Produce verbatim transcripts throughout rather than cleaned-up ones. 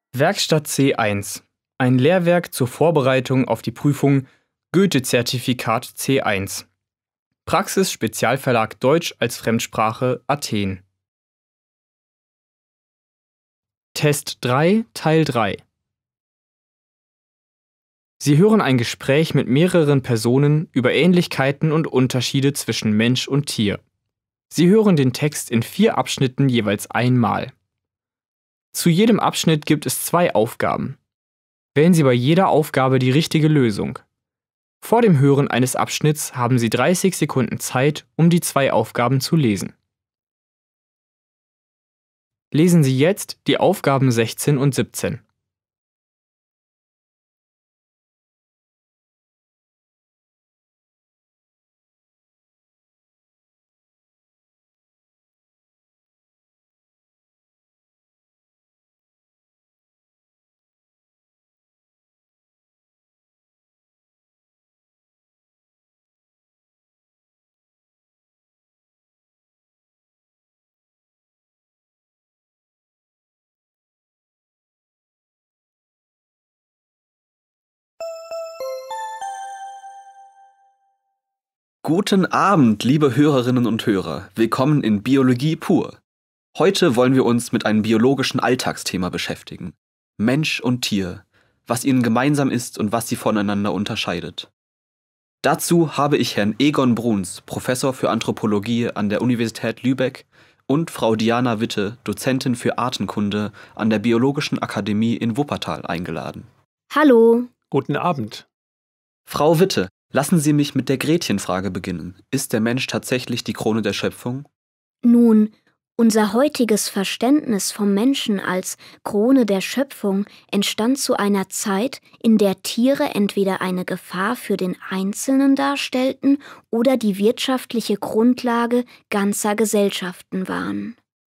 Werkstatt C eins. Ein Lehrwerk zur Vorbereitung auf die Prüfung Goethe-Zertifikat C eins. Praxis Spezialverlag Deutsch als Fremdsprache Athen. Test drei, Teil drei. Sie hören ein Gespräch mit mehreren Personen über Ähnlichkeiten und Unterschiede zwischen Mensch und Tier. Sie hören den Text in vier Abschnitten jeweils einmal. Zu jedem Abschnitt gibt es zwei Aufgaben. Wählen Sie bei jeder Aufgabe die richtige Lösung. Vor dem Hören eines Abschnitts haben Sie dreißig Sekunden Zeit, um die zwei Aufgaben zu lesen. Lesen Sie jetzt die Aufgaben sechzehn und siebzehn. Guten Abend, liebe Hörerinnen und Hörer. Willkommen in Biologie pur. Heute wollen wir uns mit einem biologischen Alltagsthema beschäftigen. Mensch und Tier, was ihnen gemeinsam ist und was sie voneinander unterscheidet. Dazu habe ich Herrn Egon Bruns, Professor für Anthropologie an der Universität Lübeck, und Frau Diana Witte, Dozentin für Artenkunde an der Biologischen Akademie in Wuppertal, eingeladen. Hallo. Guten Abend. Frau Witte, lassen Sie mich mit der Gretchenfrage beginnen. Ist der Mensch tatsächlich die Krone der Schöpfung? Nun, unser heutiges Verständnis vom Menschen als Krone der Schöpfung entstand zu einer Zeit, in der Tiere entweder eine Gefahr für den Einzelnen darstellten oder die wirtschaftliche Grundlage ganzer Gesellschaften waren.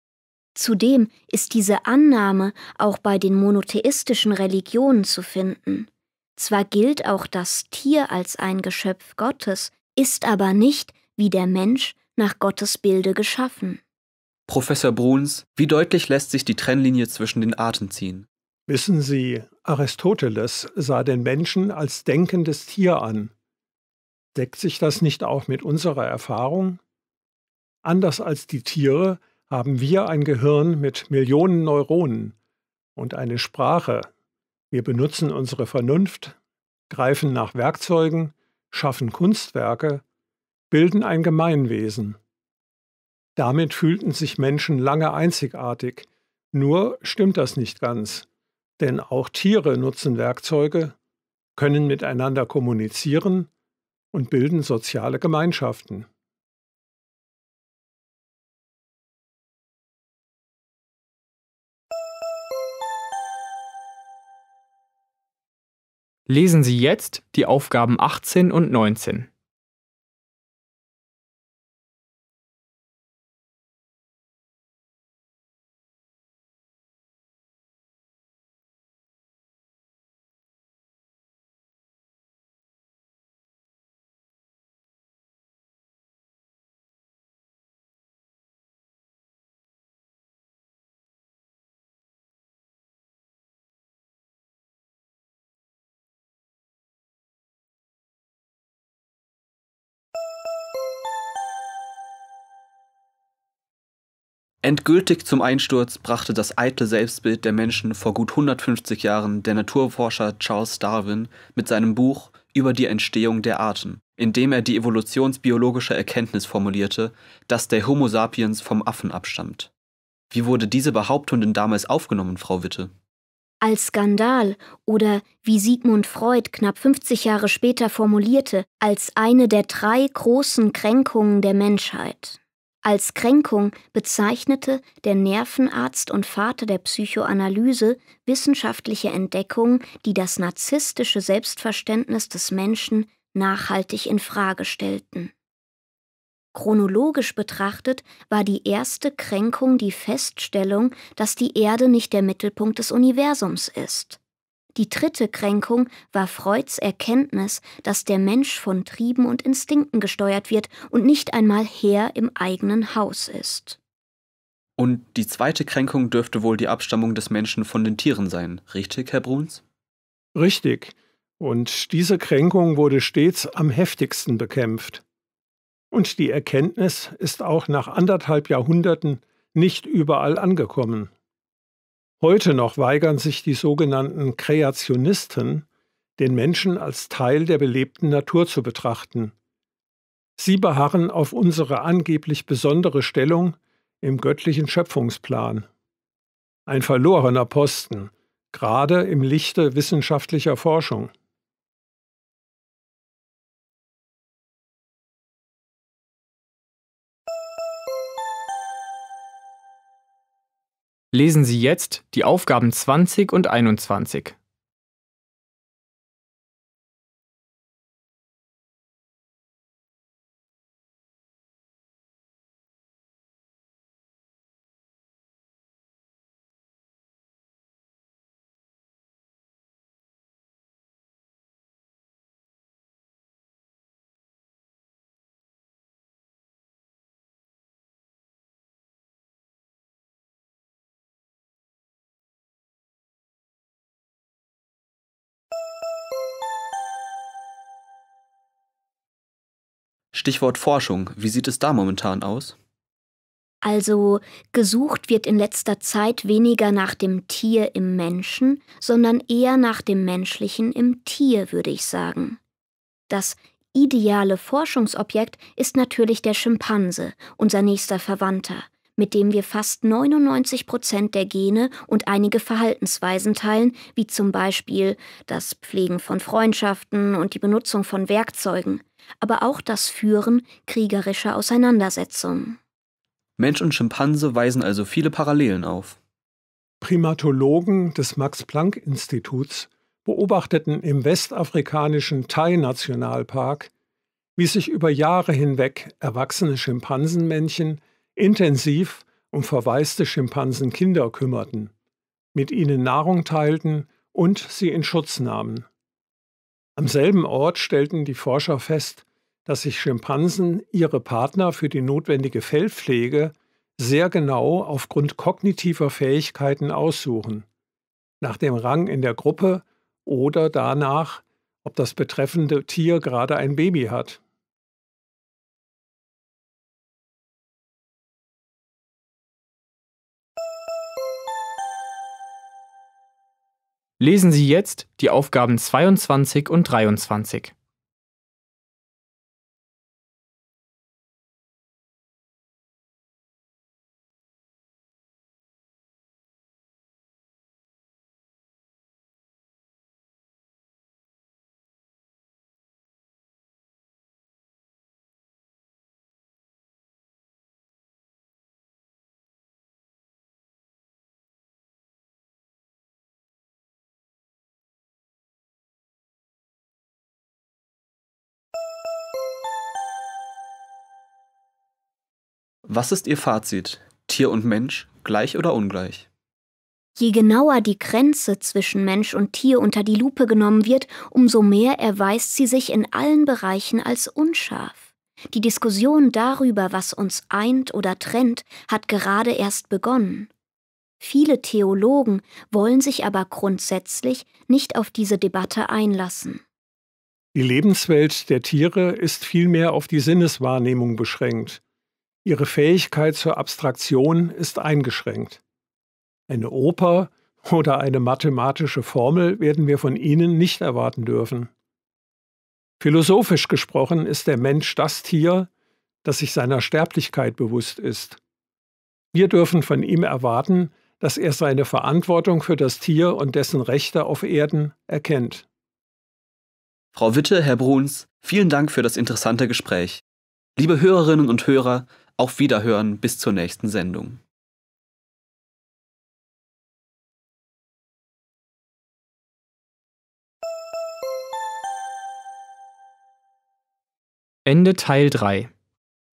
Zudem ist diese Annahme auch bei den monotheistischen Religionen zu finden. Zwar gilt auch das Tier als ein Geschöpf Gottes, ist aber nicht, wie der Mensch, nach Gottes Bilde geschaffen. Professor Bruns, wie deutlich lässt sich die Trennlinie zwischen den Arten ziehen? Wissen Sie, Aristoteles sah den Menschen als denkendes Tier an. Deckt sich das nicht auch mit unserer Erfahrung? Anders als die Tiere haben wir ein Gehirn mit Millionen Neuronen und eine Sprache. Wir benutzen unsere Vernunft, greifen nach Werkzeugen, schaffen Kunstwerke, bilden ein Gemeinwesen. Damit fühlten sich Menschen lange einzigartig. Nur stimmt das nicht ganz, denn auch Tiere nutzen Werkzeuge, können miteinander kommunizieren und bilden soziale Gemeinschaften. Lesen Sie jetzt die Aufgaben achtzehn und neunzehn. Endgültig zum Einsturz brachte das eitle Selbstbild der Menschen vor gut hundertfünfzig Jahren der Naturforscher Charles Darwin mit seinem Buch Über die Entstehung der Arten, in dem er die evolutionsbiologische Erkenntnis formulierte, dass der Homo sapiens vom Affen abstammt. Wie wurde diese Behauptung denn damals aufgenommen, Frau Witte? Als Skandal oder, wie Sigmund Freud knapp fünfzig Jahre später formulierte, als eine der drei großen Kränkungen der Menschheit. Als Kränkung bezeichnete der Nervenarzt und Vater der Psychoanalyse wissenschaftliche Entdeckungen, die das narzisstische Selbstverständnis des Menschen nachhaltig in Frage stellten. Chronologisch betrachtet war die erste Kränkung die Feststellung, dass die Erde nicht der Mittelpunkt des Universums ist. Die dritte Kränkung war Freuds Erkenntnis, dass der Mensch von Trieben und Instinkten gesteuert wird und nicht einmal Herr im eigenen Haus ist. Und die zweite Kränkung dürfte wohl die Abstammung des Menschen von den Tieren sein, richtig, Herr Bruns? Richtig. Und diese Kränkung wurde stets am heftigsten bekämpft. Und die Erkenntnis ist auch nach anderthalb Jahrhunderten nicht überall angekommen. Heute noch weigern sich die sogenannten Kreationisten, den Menschen als Teil der belebten Natur zu betrachten. Sie beharren auf unsere angeblich besondere Stellung im göttlichen Schöpfungsplan. Ein verlorener Posten, gerade im Lichte wissenschaftlicher Forschung. Lesen Sie jetzt die Aufgaben zwanzig und einundzwanzig. Stichwort Forschung, wie sieht es da momentan aus? Also gesucht wird in letzter Zeit weniger nach dem Tier im Menschen, sondern eher nach dem Menschlichen im Tier, würde ich sagen. Das ideale Forschungsobjekt ist natürlich der Schimpanse, unser nächster Verwandter, mit dem wir fast neunundneunzig Prozent der Gene und einige Verhaltensweisen teilen, wie zum Beispiel das Pflegen von Freundschaften und die Benutzung von Werkzeugen, aber auch das Führen kriegerischer Auseinandersetzungen. Mensch und Schimpanse weisen also viele Parallelen auf. Primatologen des Max-Planck-Instituts beobachteten im westafrikanischen Tai-Nationalpark, wie sich über Jahre hinweg erwachsene Schimpansenmännchen intensiv um verwaiste Schimpansenkinder kümmerten, mit ihnen Nahrung teilten und sie in Schutz nahmen. Am selben Ort stellten die Forscher fest, dass sich Schimpansen ihre Partner für die notwendige Fellpflege sehr genau aufgrund kognitiver Fähigkeiten aussuchen, nach dem Rang in der Gruppe oder danach, ob das betreffende Tier gerade ein Baby hat. Lesen Sie jetzt die Aufgaben zweiundzwanzig und dreiundzwanzig. Was ist Ihr Fazit? Tier und Mensch, gleich oder ungleich? Je genauer die Grenze zwischen Mensch und Tier unter die Lupe genommen wird, umso mehr erweist sie sich in allen Bereichen als unscharf. Die Diskussion darüber, was uns eint oder trennt, hat gerade erst begonnen. Viele Theologen wollen sich aber grundsätzlich nicht auf diese Debatte einlassen. Die Lebenswelt der Tiere ist vielmehr auf die Sinneswahrnehmung beschränkt. Ihre Fähigkeit zur Abstraktion ist eingeschränkt. Eine Oper oder eine mathematische Formel werden wir von ihnen nicht erwarten dürfen. Philosophisch gesprochen ist der Mensch das Tier, das sich seiner Sterblichkeit bewusst ist. Wir dürfen von ihm erwarten, dass er seine Verantwortung für das Tier und dessen Rechte auf Erden erkennt. Frau Witte, Herr Bruns, vielen Dank für das interessante Gespräch. Liebe Hörerinnen und Hörer, auf Wiederhören bis zur nächsten Sendung. Ende Teil drei.